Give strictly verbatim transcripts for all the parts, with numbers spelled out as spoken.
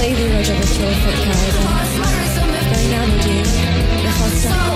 خیلی راجبش رو فکر کردم ولی نمیگیم میخواستم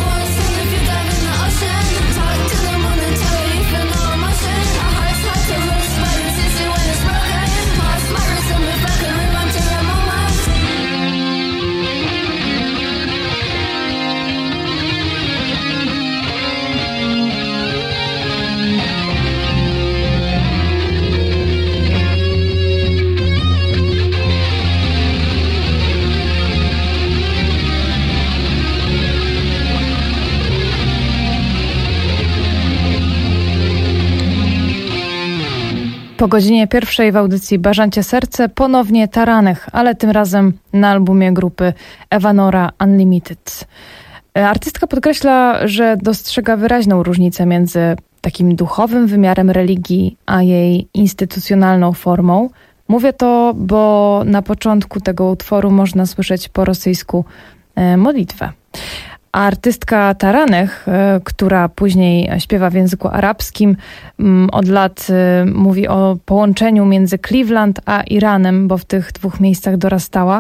Po godzinie pierwszej w audycji Bażancie Serce ponownie Taranych, ale tym razem na albumie grupy Evanora Unlimited. Artystka podkreśla, że dostrzega wyraźną różnicę między takim duchowym wymiarem religii, a jej instytucjonalną formą. Mówię to, bo na początku tego utworu można słyszeć po rosyjsku modlitwę. A artystka Taranych, która później śpiewa w języku arabskim, od lat mówi o połączeniu między Cleveland a Iranem, bo w tych dwóch miejscach dorastała.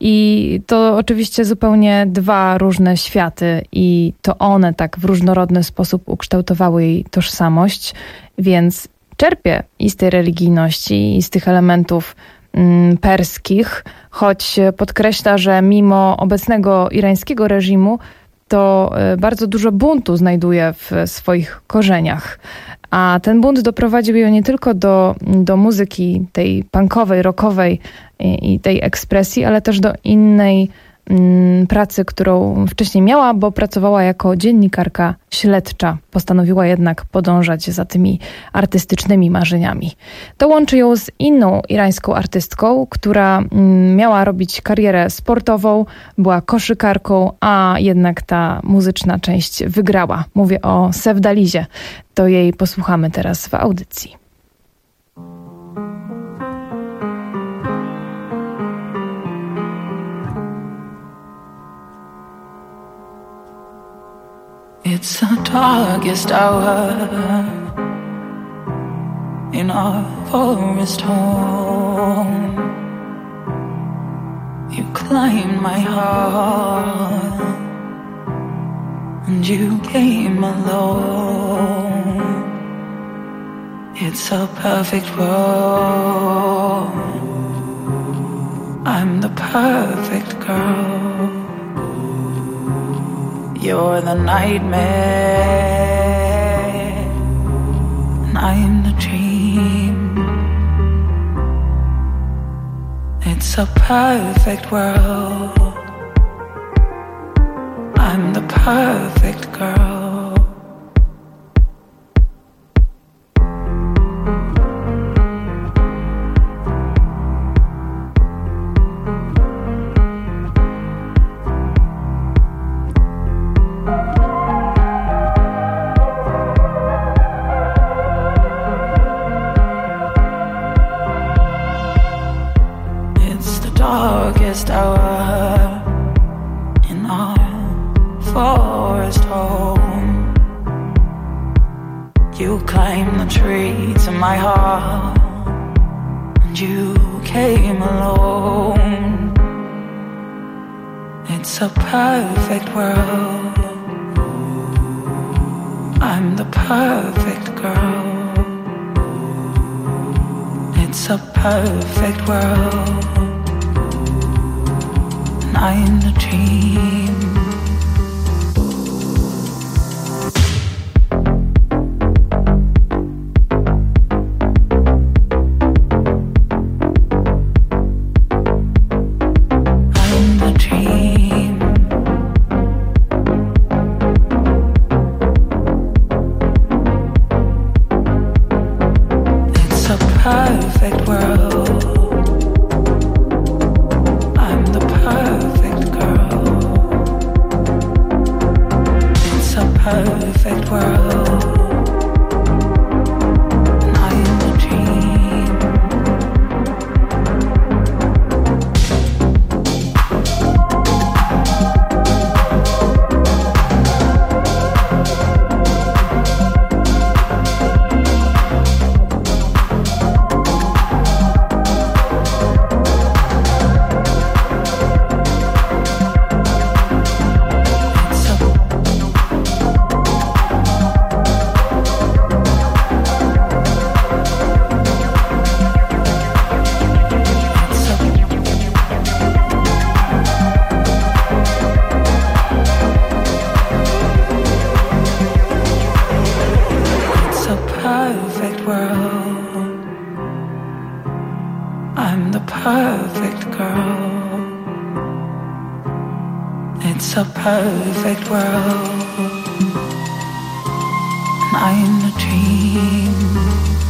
I to oczywiście zupełnie dwa różne światy i to one tak w różnorodny sposób ukształtowały jej tożsamość, więc czerpie i z tej religijności, i z tych elementów mm, perskich, choć podkreśla, że mimo obecnego irańskiego reżimu to bardzo dużo buntu znajduje w swoich korzeniach. A ten bunt doprowadził ją nie tylko do, do muzyki tej punkowej, rockowej i, i tej ekspresji, ale też do innej mm, pracy, którą wcześniej miała, bo pracowała jako dziennikarka śledcza. Postanowiła jednak podążać za tymi artystycznymi marzeniami. To łączy ją z inną irańską artystką, która mm, miała robić karierę sportową, była koszykarką, a jednak ta muzyczna część wygrała. Mówię o Sevdalizie. To jej posłuchamy teraz w audycji. It's the darkest hour in our forest home. You climbed my heart and you came alone. It's a perfect world. I'm the perfect girl. You're the nightmare, and I'm the dream. It's a perfect world. I'm the perfect girl. Darkest hour in our forest home. You climbed the tree to my heart, and you came alone. It's a perfect world. I'm the perfect girl. It's a perfect world. I'm the dream. I'm the dream. It's a perfect world. I'm the perfect girl. I'm the perfect girl. It's a perfect world. I'm a dream.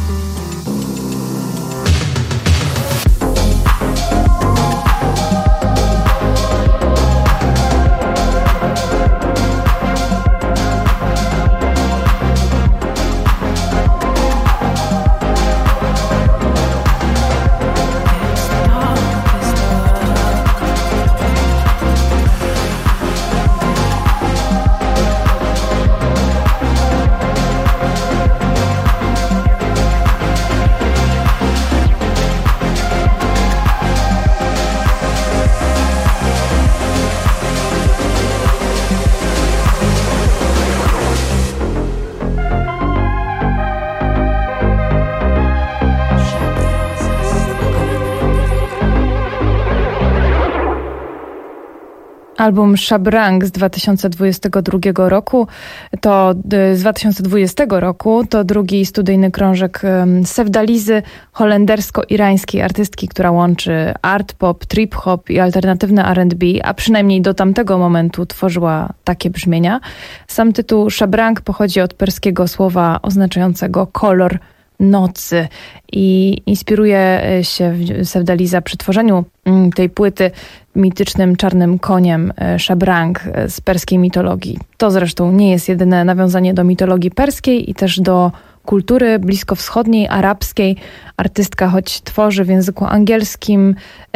Album Shabrang z dwa tysiące dwudziestego drugiego roku, to z dwa tysiące dwudziestego roku, to drugi studyjny krążek Sevdalizy, holendersko-irańskiej artystki, która łączy art pop, trip hop i alternatywne R and B, a przynajmniej do tamtego momentu tworzyła takie brzmienia. Sam tytuł Shabrang pochodzi od perskiego słowa oznaczającego kolor nocy i inspiruje się Sevdaliza przy tworzeniu tej płyty mitycznym czarnym koniem Shabrang z perskiej mitologii. To zresztą nie jest jedyne nawiązanie do mitologii perskiej i też do kultury bliskowschodniej, arabskiej. Artystka, choć tworzy w języku angielskim,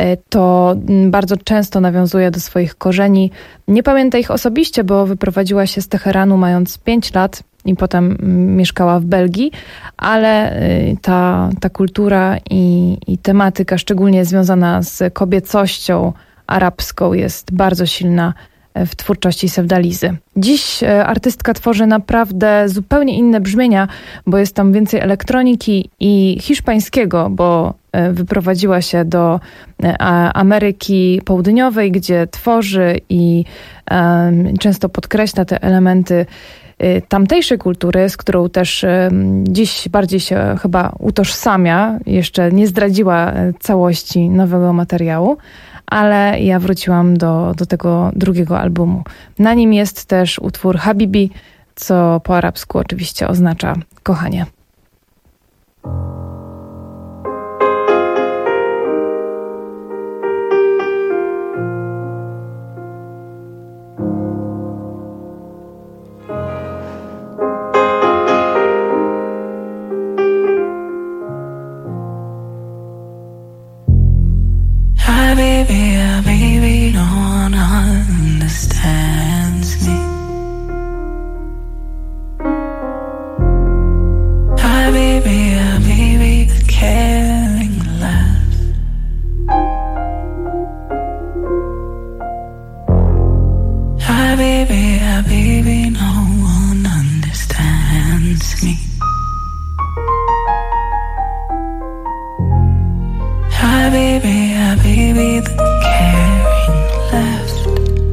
to bardzo często nawiązuje do swoich korzeni. Nie pamięta ich osobiście, bo wyprowadziła się z Teheranu mając pięć lat i potem mieszkała w Belgii, ale ta, ta kultura i, i tematyka, szczególnie związana z kobiecością arabską, jest bardzo silna w twórczości Sevdalizy. Dziś artystka tworzy naprawdę zupełnie inne brzmienia, bo jest tam więcej elektroniki i hiszpańskiego, bo wyprowadziła się do Ameryki Południowej, gdzie tworzy i um, często podkreśla te elementy tamtejszej kultury, z którą też dziś bardziej się chyba utożsamia. Jeszcze nie zdradziła całości nowego materiału, ale ja wróciłam do, do tego drugiego albumu. Na nim jest też utwór Habibi, co po arabsku oczywiście oznacza kochanie. Baby, uh, baby, no one understands me. Hi, baby, uh, baby, the caring laugh. Hi, baby, uh, baby, no one understands me. Hi, baby, uh, baby, the caring left.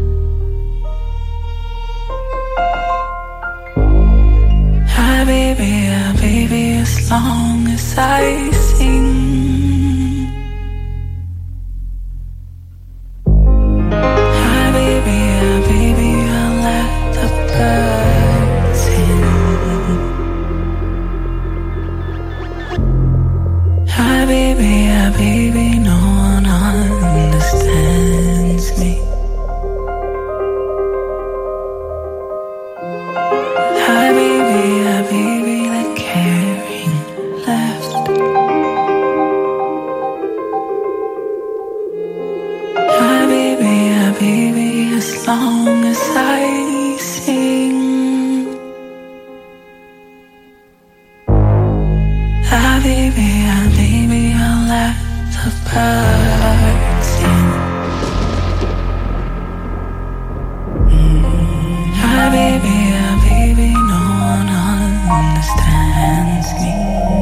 Hi, baby, uh, baby, as long as I sing. Hi, baby, uh, baby, I'll let the birds sing. Hi, baby, uh, baby, no one understands me. Hi, baby, uh, baby, the caring left. Hi, baby, uh, baby, as long as I sing. Hi, baby, uh, baby, I'll let the birds sing. Hi, baby, uh, baby, no one understands me.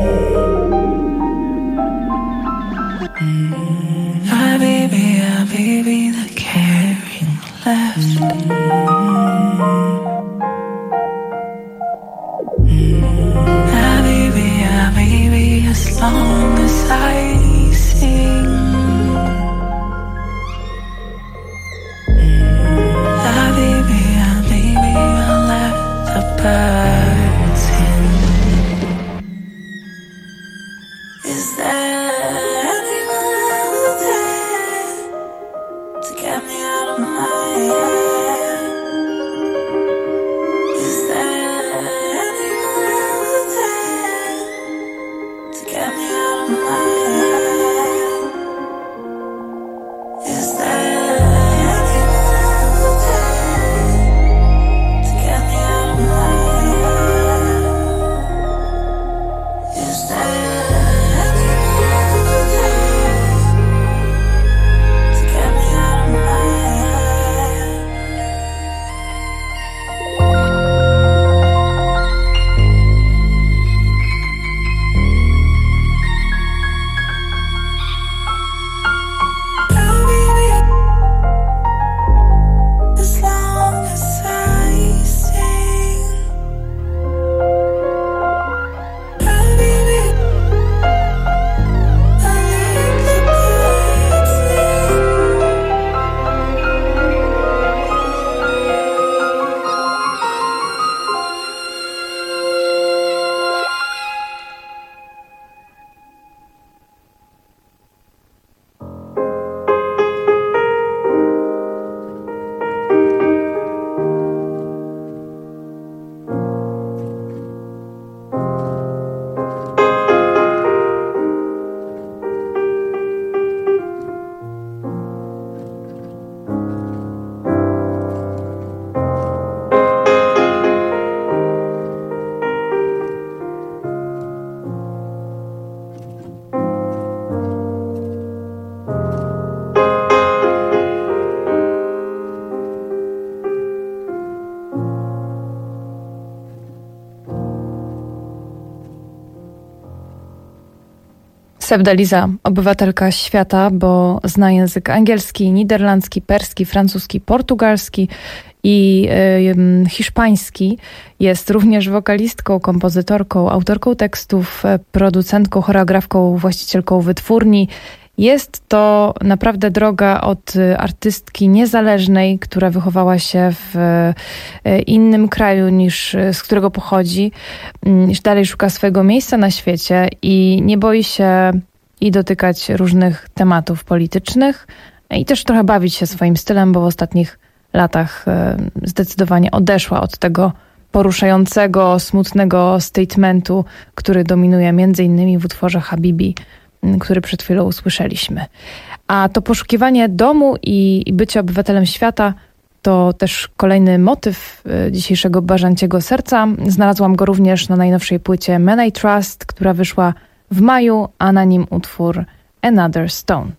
Hi, baby, uh, baby, the caring left. Hi, baby, uh, baby, as long as I sing. Sebda-Liza, obywatelka świata, bo zna język angielski, niderlandzki, perski, francuski, portugalski i y, hiszpański. Jest również wokalistką, kompozytorką, autorką tekstów, producentką, choreografką, właścicielką wytwórni. Jest to naprawdę droga od artystki niezależnej, która wychowała się w innym kraju niż z którego pochodzi, iż dalej szuka swojego miejsca na świecie i nie boi się i dotykać różnych tematów politycznych i też trochę bawić się swoim stylem, bo w ostatnich latach zdecydowanie odeszła od tego poruszającego, smutnego statementu, który dominuje między innymi w utworze Habibi, który przed chwilą usłyszeliśmy. A to poszukiwanie domu i, i bycie obywatelem świata to też kolejny motyw dzisiejszego Bażanciego Serca. Znalazłam go również na najnowszej płycie Man I Trust, która wyszła w maju, a na nim utwór Another Stone.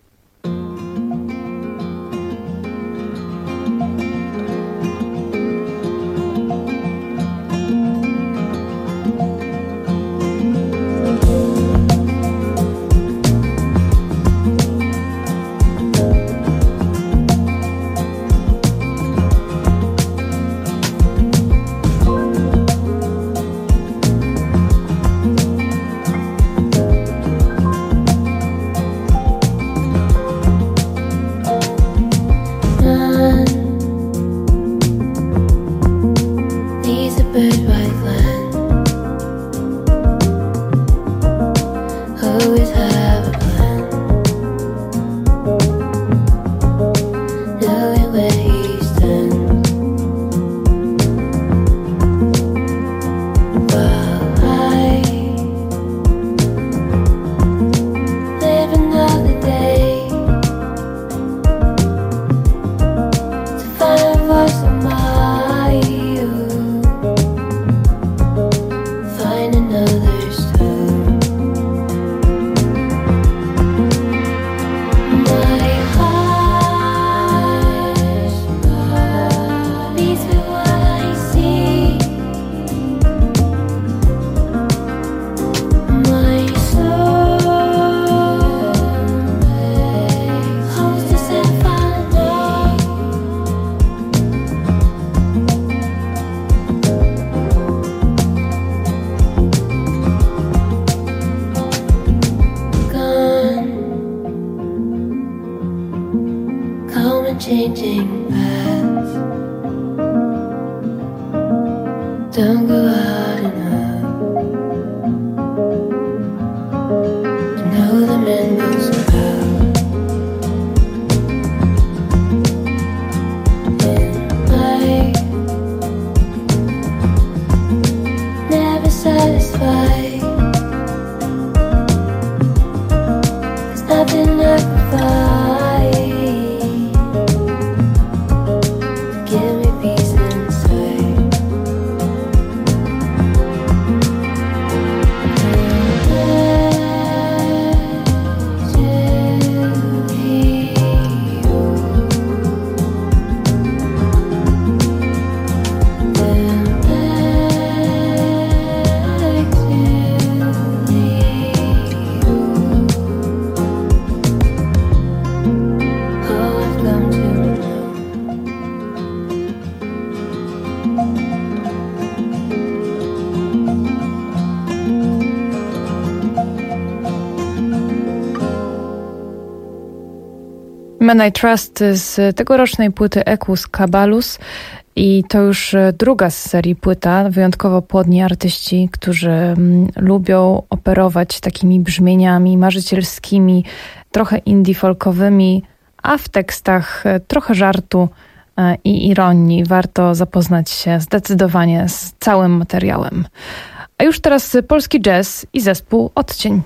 Man I Trust z tegorocznej płyty Equus Cabalus i to już druga z serii płyta, wyjątkowo płodni artyści, którzy mm, lubią operować takimi brzmieniami marzycielskimi, trochę indie folkowymi, a w tekstach trochę żartu e, i ironii. Warto zapoznać się zdecydowanie z całym materiałem. A już teraz polski jazz i zespół Odcień.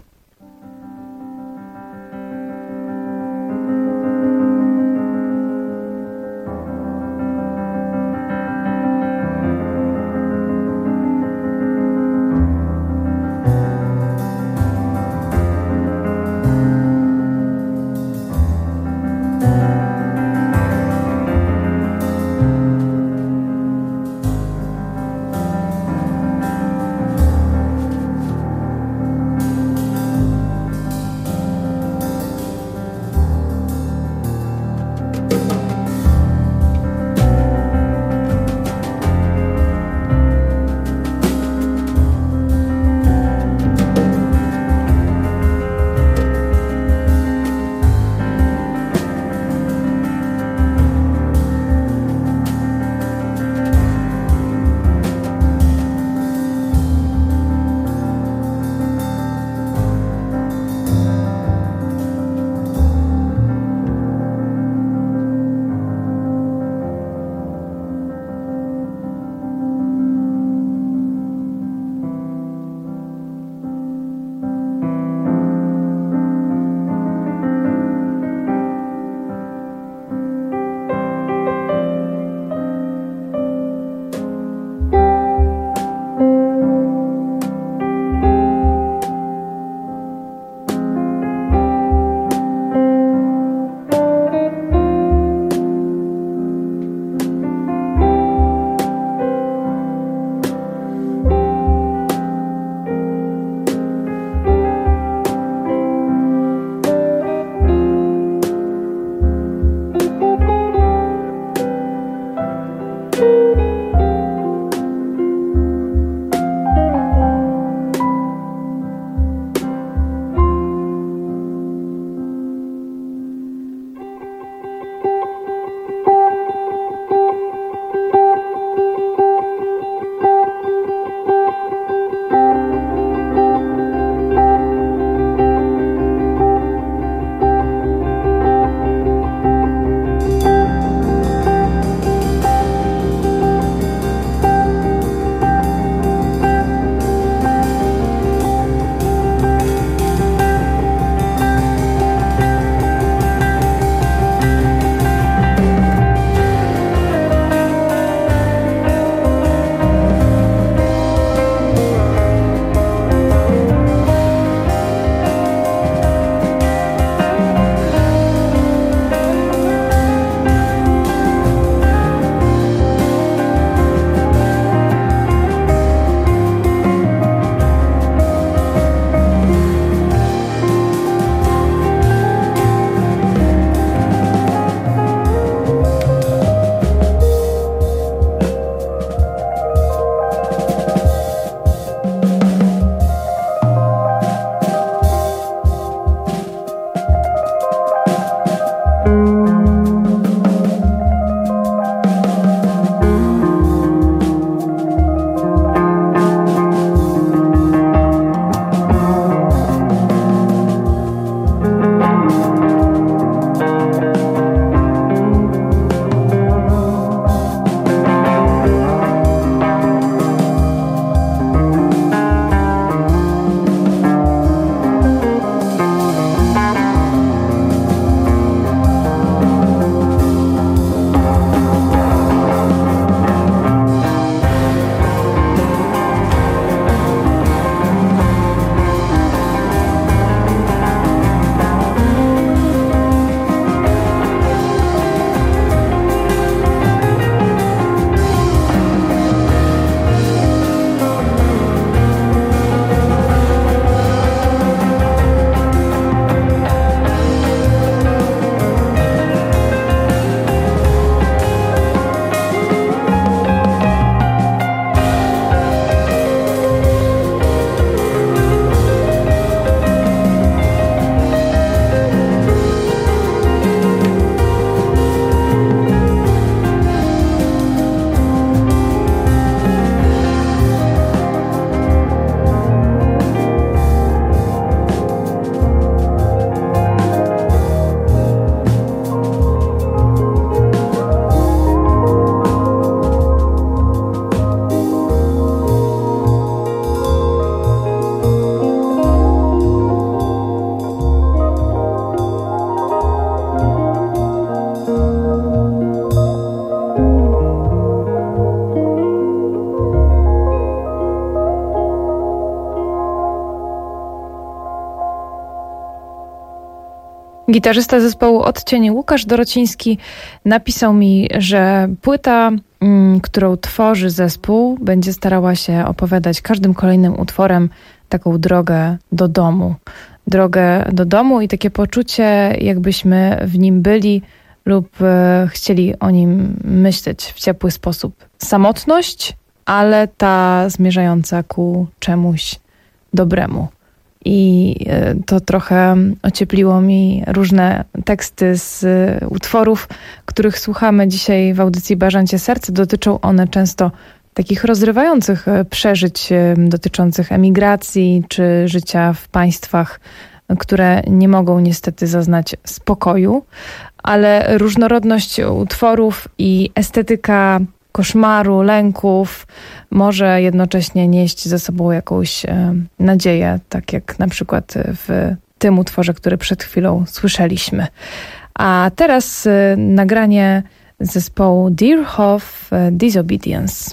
Gitarzysta zespołu Odcieni Łukasz Dorociński napisał mi, że płyta, mm, którą tworzy zespół, będzie starała się opowiadać każdym kolejnym utworem taką drogę do domu. Drogę do domu i takie poczucie, jakbyśmy w nim byli lub e, chcieli o nim myśleć w ciepły sposób. Samotność, ale ta zmierzająca ku czemuś dobremu. I to trochę ociepliło mi różne teksty z utworów, których słuchamy dzisiaj w audycji Bażancie Serce. Dotyczą one często takich rozrywających przeżyć dotyczących emigracji czy życia w państwach, które nie mogą niestety zaznać spokoju, ale różnorodność utworów i estetyka koszmaru, lęków może jednocześnie nieść ze sobą jakąś e, nadzieję, tak jak na przykład w tym utworze, który przed chwilą słyszeliśmy. A teraz e, nagranie zespołu Deerhoff e, Disobedience.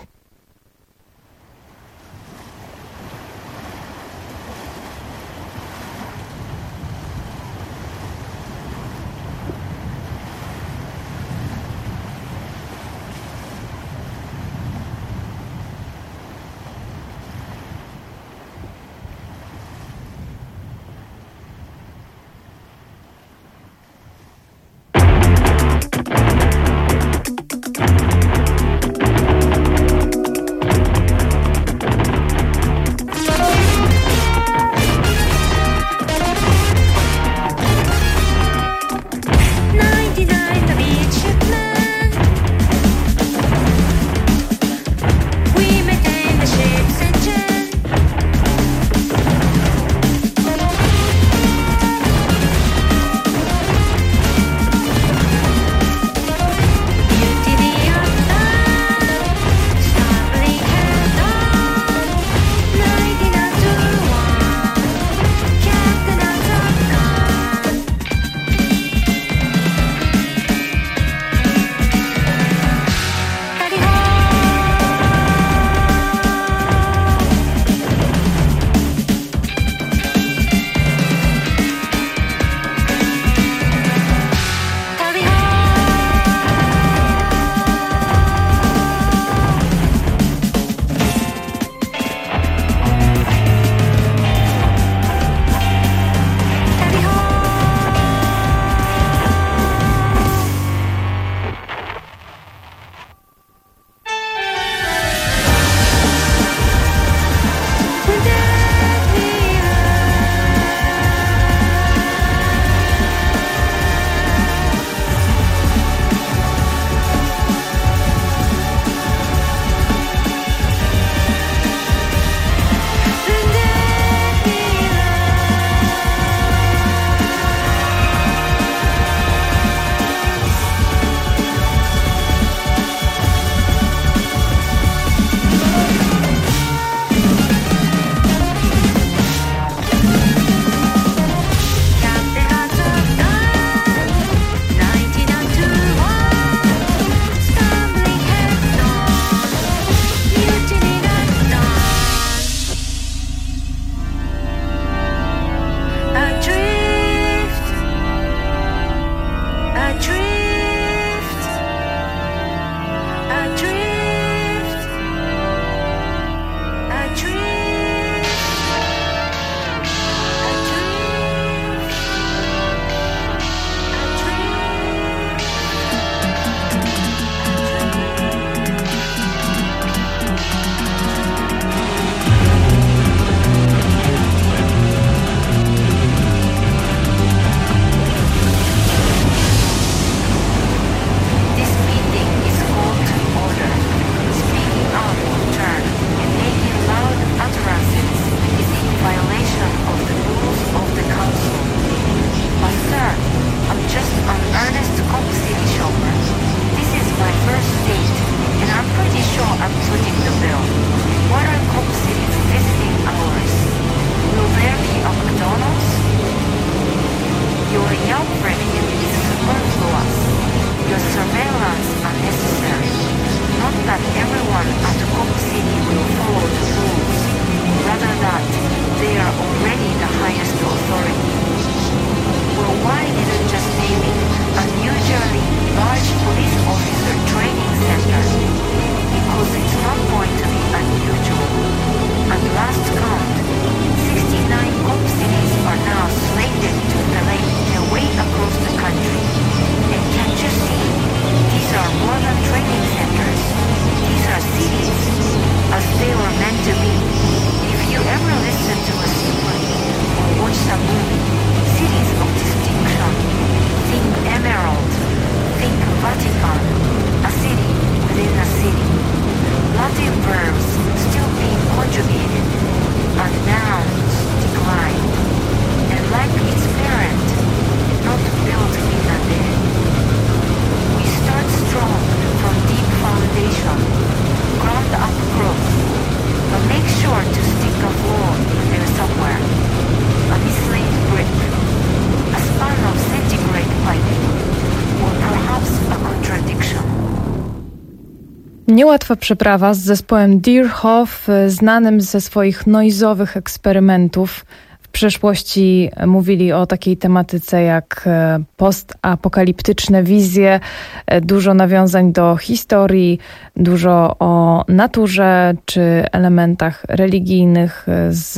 Niełatwa przeprawa z zespołem Deerhoff, znanym ze swoich noizowych eksperymentów. W przeszłości mówili o takiej tematyce jak postapokaliptyczne wizje, dużo nawiązań do historii, dużo o naturze czy elementach religijnych z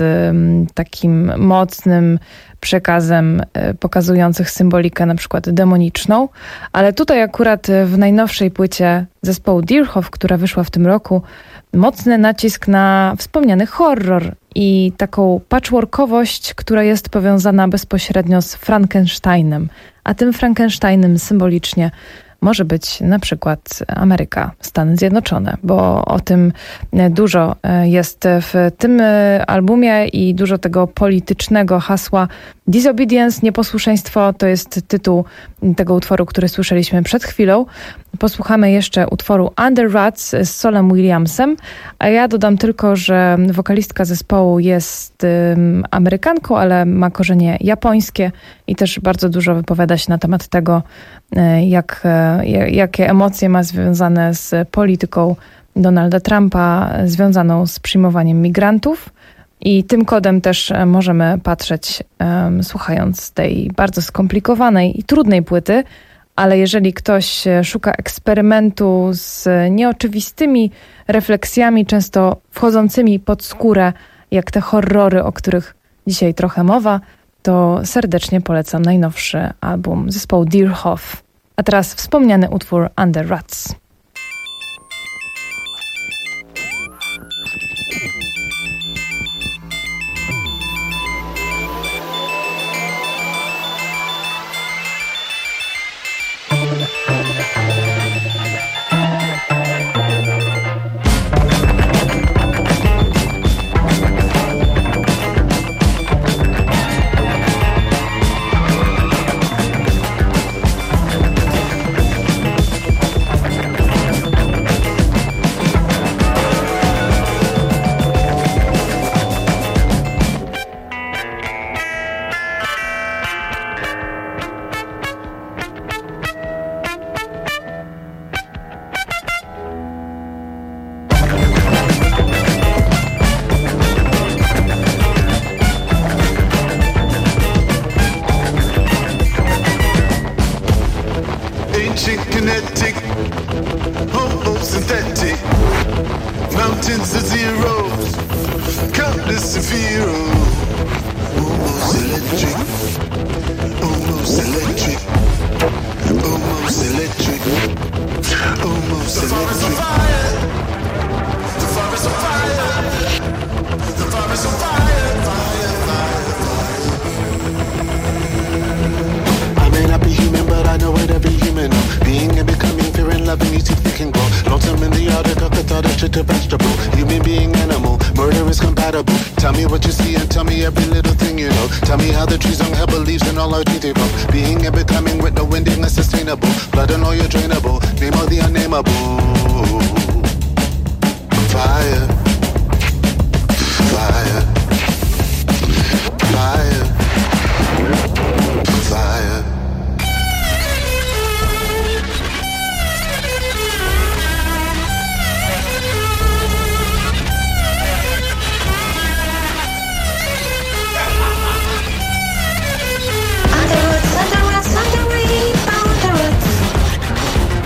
takim mocnym przekazem pokazujących symbolikę na przykład demoniczną, ale tutaj akurat w najnowszej płycie zespołu Deerhoff, która wyszła w tym roku, mocny nacisk na wspomniany horror i taką patchworkowość, która jest powiązana bezpośrednio z Frankensteinem, a tym Frankensteinem symbolicznie może być na przykład Ameryka, Stany Zjednoczone, bo o tym dużo jest w tym albumie i dużo tego politycznego hasła. Disobedience, nieposłuszeństwo, to jest tytuł tego utworu, który słyszeliśmy przed chwilą. Posłuchamy jeszcze utworu Under Rats z Solem Williamsem, a ja dodam tylko, że wokalistka zespołu jest um, Amerykanką, ale ma korzenie japońskie i też bardzo dużo wypowiada się na temat tego, jak, jakie emocje ma związane z polityką Donalda Trumpa, związaną z przyjmowaniem migrantów. I tym kodem też możemy patrzeć, um, słuchając tej bardzo skomplikowanej i trudnej płyty, ale jeżeli ktoś szuka eksperymentu z nieoczywistymi refleksjami, często wchodzącymi pod skórę, jak te horrory, o których dzisiaj trochę mowa, to serdecznie polecam najnowszy album zespołu Deerhoff. A teraz wspomniany utwór Under Rats. Under roots, under roots, under roots.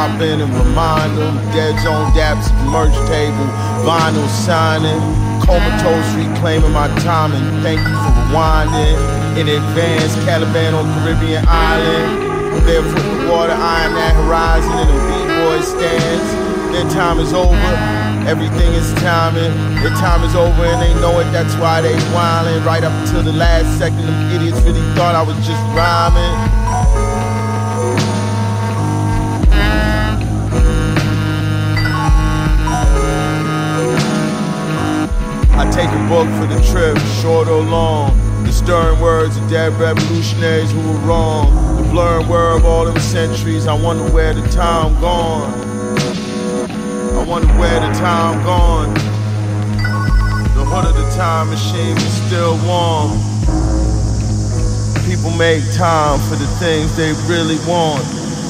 drop in and remind them. Dead zone daps at the merch table, vinyl signing. Comatose reclaiming my time and thank you for rewinding. In advance, Caliban on Caribbean island. Barefoot in the water, eyeing that horizon in the B-boy stands. Their time is over, everything is timing. Their time is over and they know it, that's why they wildin'. Right up until the last second, them idiots really thought I was just rhyming. I take a book for the trip, short or long. The stern words of dead revolutionaries who were wrong. The blurring word of all them centuries. I wonder where the time gone. I wonder where the time gone. The hood of the time machine is still warm. People make time for the things they really want.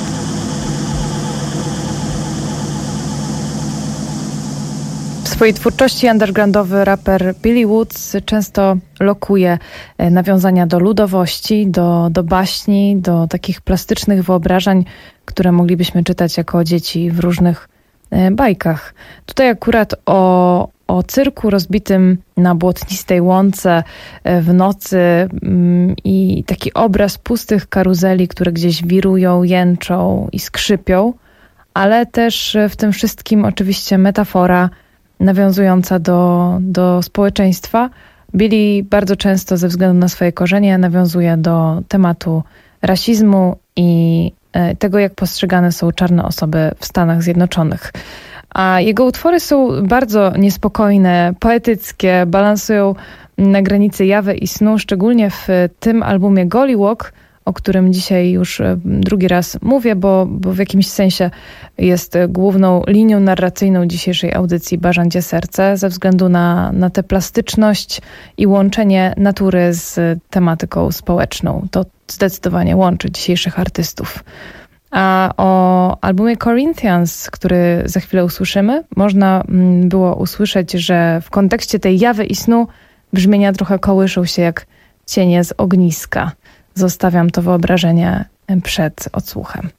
W swojej twórczości undergroundowy raper Billy Woods często lokuje nawiązania do ludowości, do, do baśni, do takich plastycznych wyobrażeń, które moglibyśmy czytać jako dzieci w różnych bajkach. Tutaj akurat o, o cyrku rozbitym na błotnistej łące w nocy i taki obraz pustych karuzeli, które gdzieś wirują, jęczą i skrzypią, ale też w tym wszystkim oczywiście metafora nawiązująca do, do społeczeństwa. Billy bardzo często ze względu na swoje korzenie nawiązuje do tematu rasizmu i tego, jak postrzegane są czarne osoby w Stanach Zjednoczonych. A jego utwory są bardzo niespokojne, poetyckie, balansują na granicy jawy i snu, szczególnie w tym albumie Gollywog, o którym dzisiaj już drugi raz mówię, bo, bo w jakimś sensie jest główną linią narracyjną dzisiejszej audycji Bażancie Serce, ze względu na, na tę plastyczność i łączenie natury z tematyką społeczną. To zdecydowanie łączy dzisiejszych artystów. A o albumie Corinthians, który za chwilę usłyszymy, można było usłyszeć, że w kontekście tej jawy i snu brzmienia trochę kołyszą się jak cienie z ogniska. Zostawiam to wyobrażenie przed odsłuchem.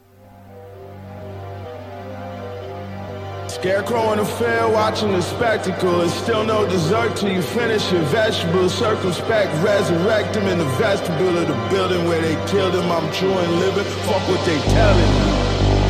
Scarecrow in the fair, watching the spectacle. It's still no dessert till you finish your vegetables. Circumspect, resurrect him in the vestibule of the building where they killed him. I'm true and living, fuck what they telling me.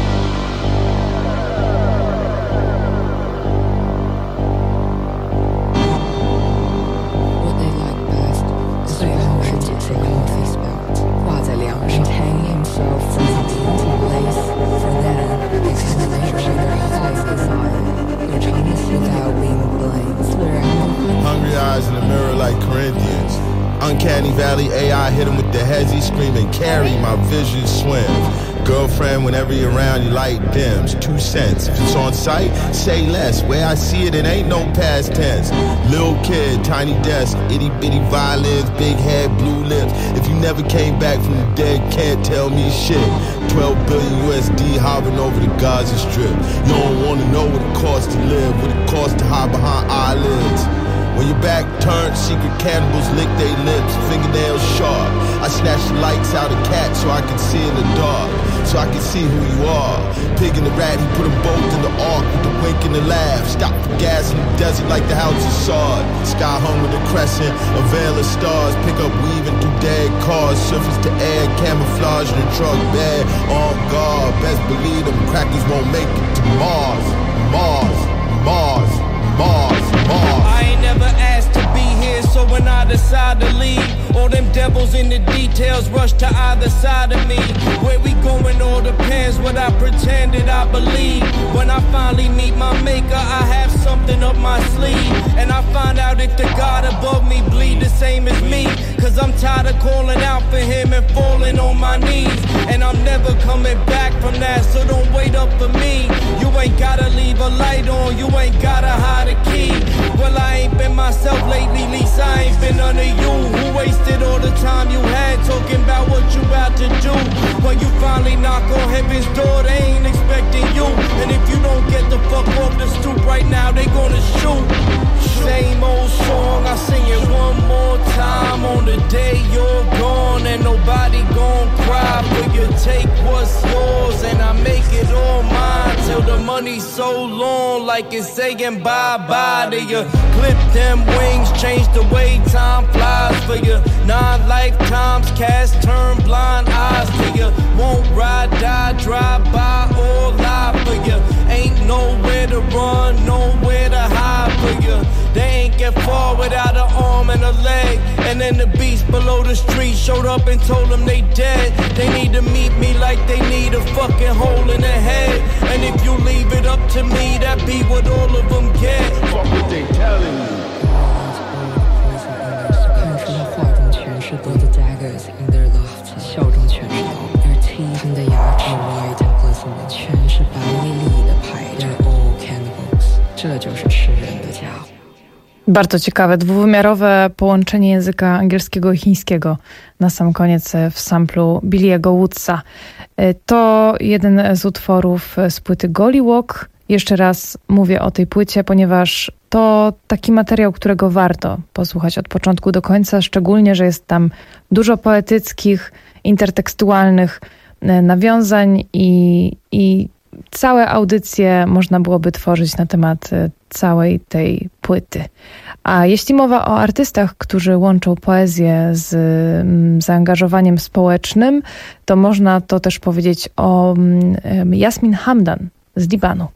Uncanny Valley A I hit him with the hezzy screaming, carry, my vision swims. Girlfriend, whenever you're around, your light dims. Two cents. If it's on sight, say less. Where I see it, it ain't no past tense. Little kid, tiny desk, itty bitty violins, big head, blue lips. If you never came back from the dead, can't tell me shit. twelve billion U S D hovering over the Gaza Strip. You don't wanna know what it costs to live, what it costs to hide behind eyelids. When your back turned, secret cannibals lick their lips, fingernails sharp. I snatch the lights out of cats so I can see in the dark, so I can see who you are. Pig in the rat, he put them both in the ark with the wink and the laugh. Stop for gas in the desert like the house is sod. Sky hung with a crescent, a veil of stars. Pick up weaving through dead cars, surface to air, camouflage in the truck bed. On guard, best believe them crackers won't make it to Mars. Mars, Mars, Mars, Mars. I ain't never asked to be here, so when I decide to leave, all them devils in the details rush to either side of me. Where we going all depends what I pretended I believe. When I finally meet my maker, I have something up my sleeve. And I find out if the God above me bleed the same as me. Cause I'm tired of calling out for him and falling on my knees. And I'm never coming back from that, so don't wait up for me. You ain't gotta leave a light on, you ain't gotta hide a key. Well, I ain't been myself lately, least I ain't been under you. Who wasted all the time you had talking about what you about to do? When you finally knock on heaven's door, they ain't expecting you. And if you don't get the fuck off the stoop right now, they gonna shoot. Same old song, I sing it one more time. On the day you're gone, and nobody gon' cry for you. Take what's yours, and I make it all body so long like it's saying bye-bye to you. Clip them wings, change the way time flies for you. Nine lifetimes, cast turn blind eyes to you. Won't ride, die, drive by, or lie for you. Ain't nowhere to run, nowhere to hide for you. They ain't get far without an arm and a leg. And then the beast below the street showed up and told them they dead. They need to meet me like they need a fucking hole in their head. And if you leave it up to me, that be what all of them get. Fuck what they telling you. Daggers in their lofts， 笑中全是刀 ，their teeth in the yard are white and glistening， 全是白丽丽的牌，they're all cannibals， 这就是吃人的家伙。 Bardzo ciekawe, dwuwymiarowe połączenie języka angielskiego i chińskiego na sam koniec w samplu Billy'ego Woodsa. To jeden z utworów z płyty Gollywog. Jeszcze raz mówię o tej płycie, ponieważ to taki materiał, którego warto posłuchać od początku do końca, szczególnie, że jest tam dużo poetyckich, intertekstualnych nawiązań i, i całe audycje można byłoby tworzyć na temat całej tej płyty. A jeśli mowa o artystach, którzy łączą poezję z zaangażowaniem społecznym, to można to też powiedzieć o Yasmin Hamdan z Libanu.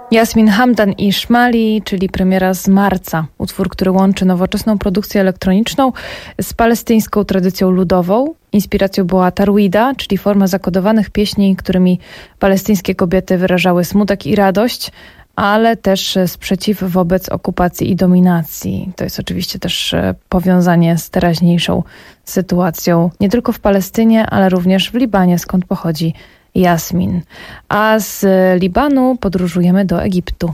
Yasmin Hamdan i Szmali, czyli premiera z marca. Utwór, który łączy nowoczesną produkcję elektroniczną z palestyńską tradycją ludową. Inspiracją była tarwida, czyli forma zakodowanych pieśni, którymi palestyńskie kobiety wyrażały smutek i radość, ale też sprzeciw wobec okupacji i dominacji. To jest oczywiście też powiązanie z teraźniejszą sytuacją nie tylko w Palestynie, ale również w Libanie, skąd pochodzi Yasmin. A z Libanu podróżujemy do Egiptu.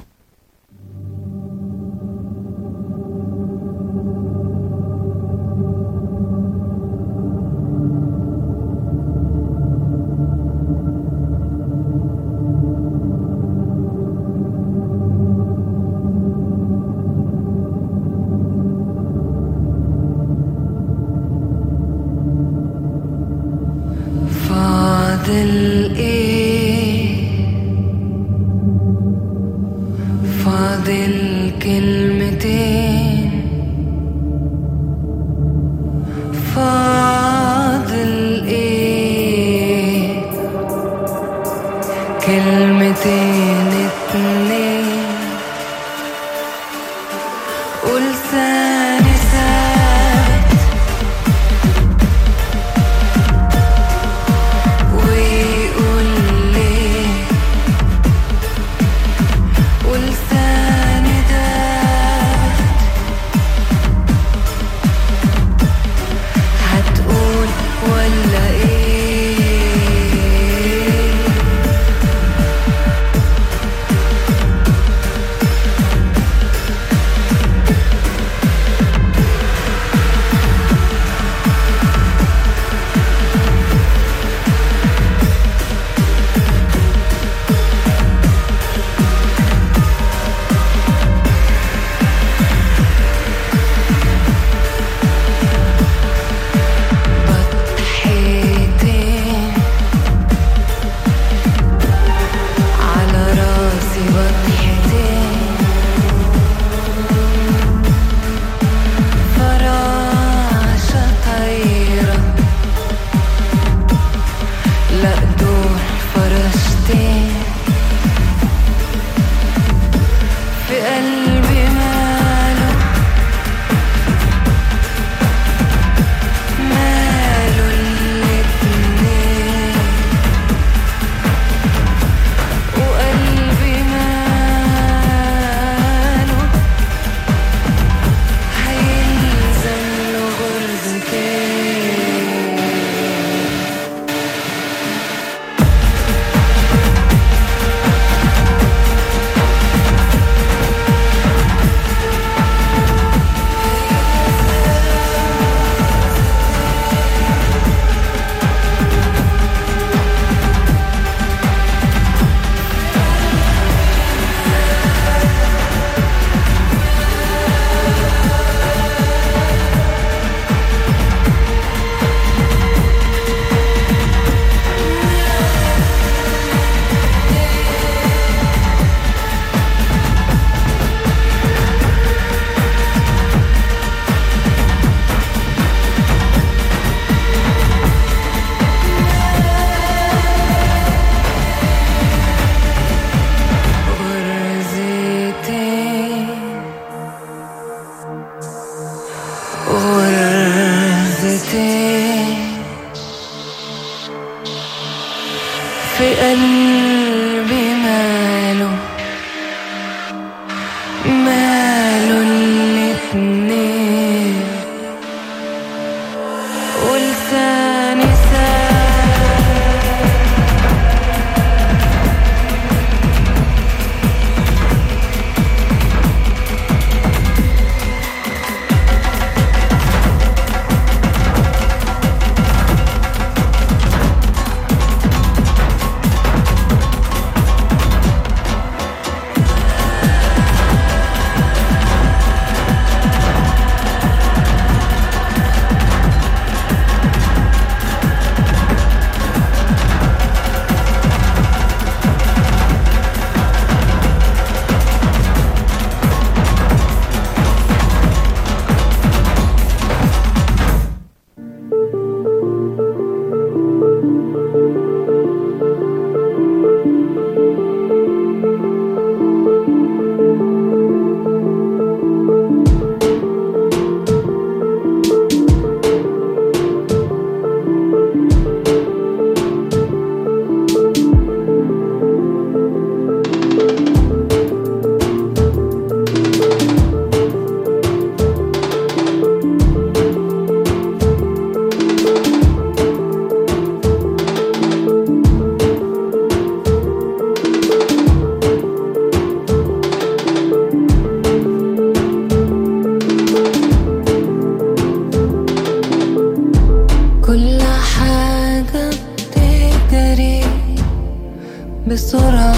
بسرعة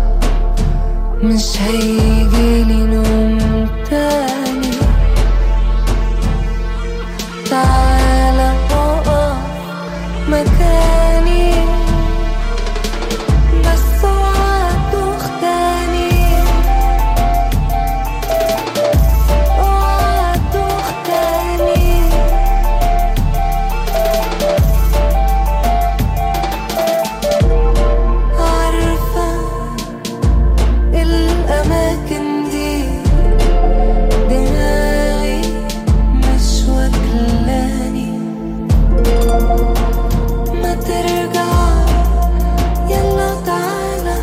مش هيجيلي نوم تاني. تعالى اقف مكاني بس اوعى تختاني، اوعى تختاني. عارفة الأماكن دي دماغي مش واكلاني. ما ترجع يلا تعالى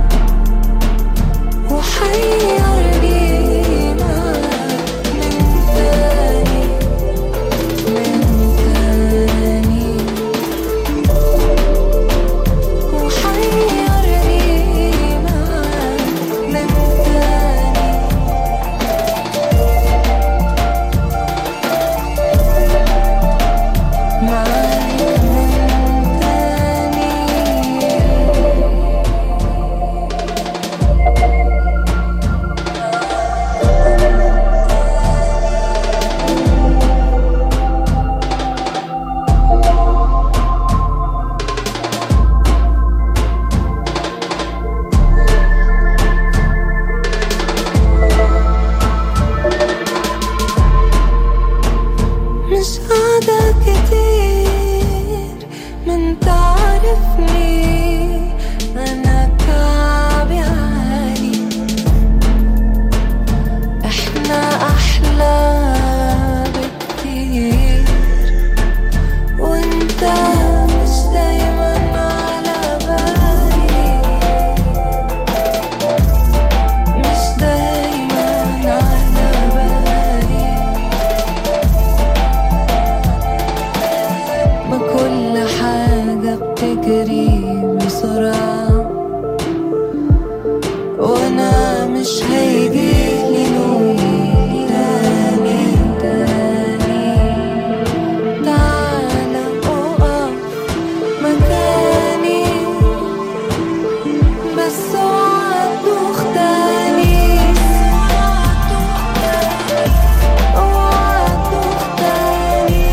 وحيرني معاك من تاني من تاني، وحيرني معاك من تاني. معاك من تاني. مش قاعدة كتير من تعرفني، أنا كعبي عالي. إحنا أحلى بكتير وإنت مش دايما على بالي، مش دايما على بالي. ما كل حاجة بتجري بسرعة وانا مش هيجيلي نوم تاني تاني. تعالى اقف مكاني بس اوعى تختاني، اوعى تختاني.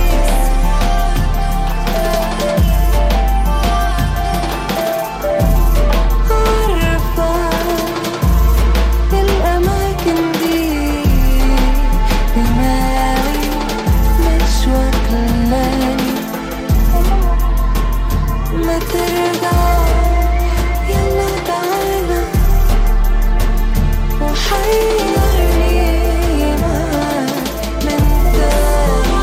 عارفة الأماكن دي دماغي مش واكلاني. ما ترجع يلا تعالى وحيرني معاك من تاني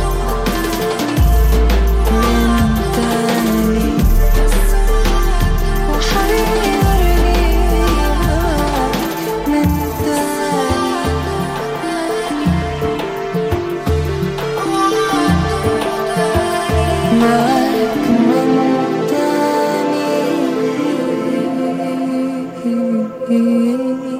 من تاني، وحيرني معاك من تاني. معاك من تاني.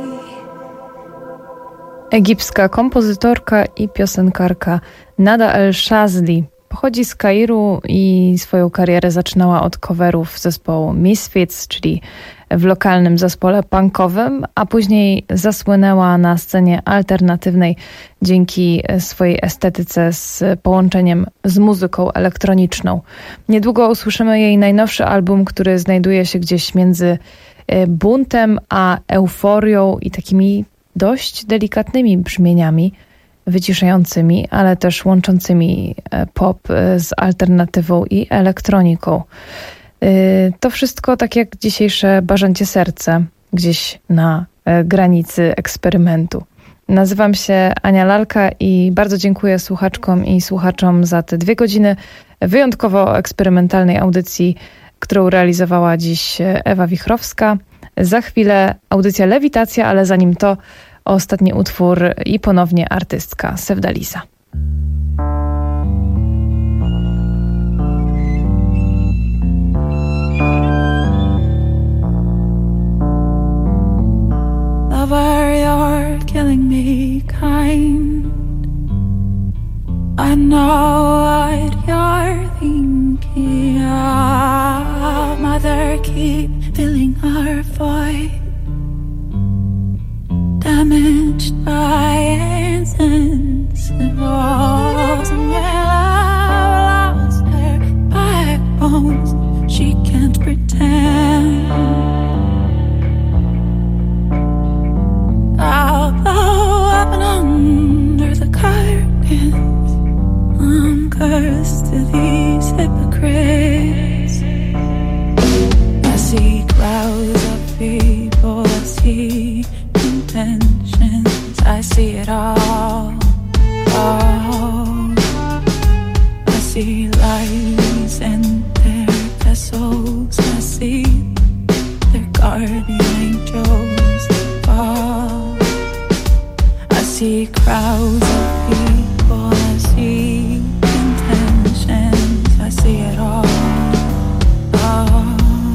Egipska kompozytorka i piosenkarka Nada El-Shazly pochodzi z Kairu i swoją karierę zaczynała od coverów zespołu Misfits, czyli w lokalnym zespole punkowym, a później zasłynęła na scenie alternatywnej dzięki swojej estetyce z połączeniem z muzyką elektroniczną. Niedługo usłyszymy jej najnowszy album, który znajduje się gdzieś między buntem a euforią i takimi dość delikatnymi brzmieniami, wyciszającymi, ale też łączącymi pop z alternatywą i elektroniką. To wszystko tak jak dzisiejsze Barzancie Serce, gdzieś na granicy eksperymentu. Nazywam się Ania Lalka i bardzo dziękuję słuchaczkom i słuchaczom za te dwie godziny wyjątkowo eksperymentalnej audycji, którą realizowała dziś Ewa Wichrowska. Za chwilę audycja Lewitacja, ale zanim to ostatni utwór i ponownie artystka Sevdalisa. Lover, you're killing me kind. I know what you're thinking of. Mother, keep filling our void, damaged by insensitive walls. And when I've lost her backbones, she can't pretend. Although up and under the curtains, I'm cursed to these hypocrites. I see crowds of people, I see intentions, I see it all, all. I see lies and their vessels, I see their guardian angels fall. I see crowds of people, I see intentions, I see it all, all.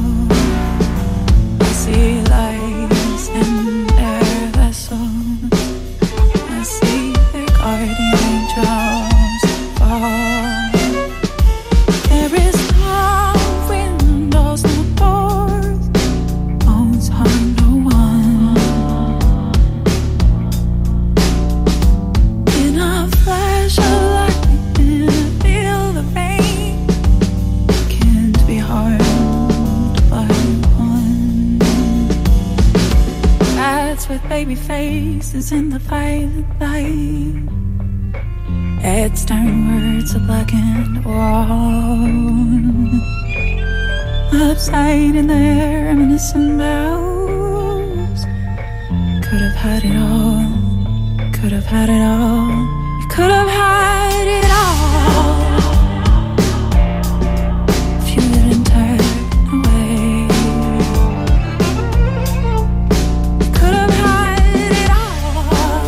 I see lies in their vessels, I see their guardian angels fall. There is no windows, no doors, bones harm no one. In a flash of light, in a feel the rain, can't be harmed by one. That's with baby faces in the violet light. Heads turn words to blackened walls, upside in their reminiscent bows. Could have had it all, could have had it all, you could have had it all if you didn't turn away. You could have had it all,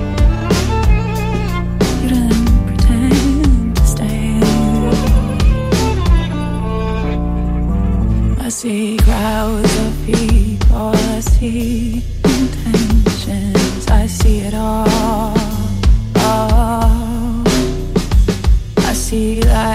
you didn't pretend to stay. I see crowds of people, I see intentions, I see it all, all. I see light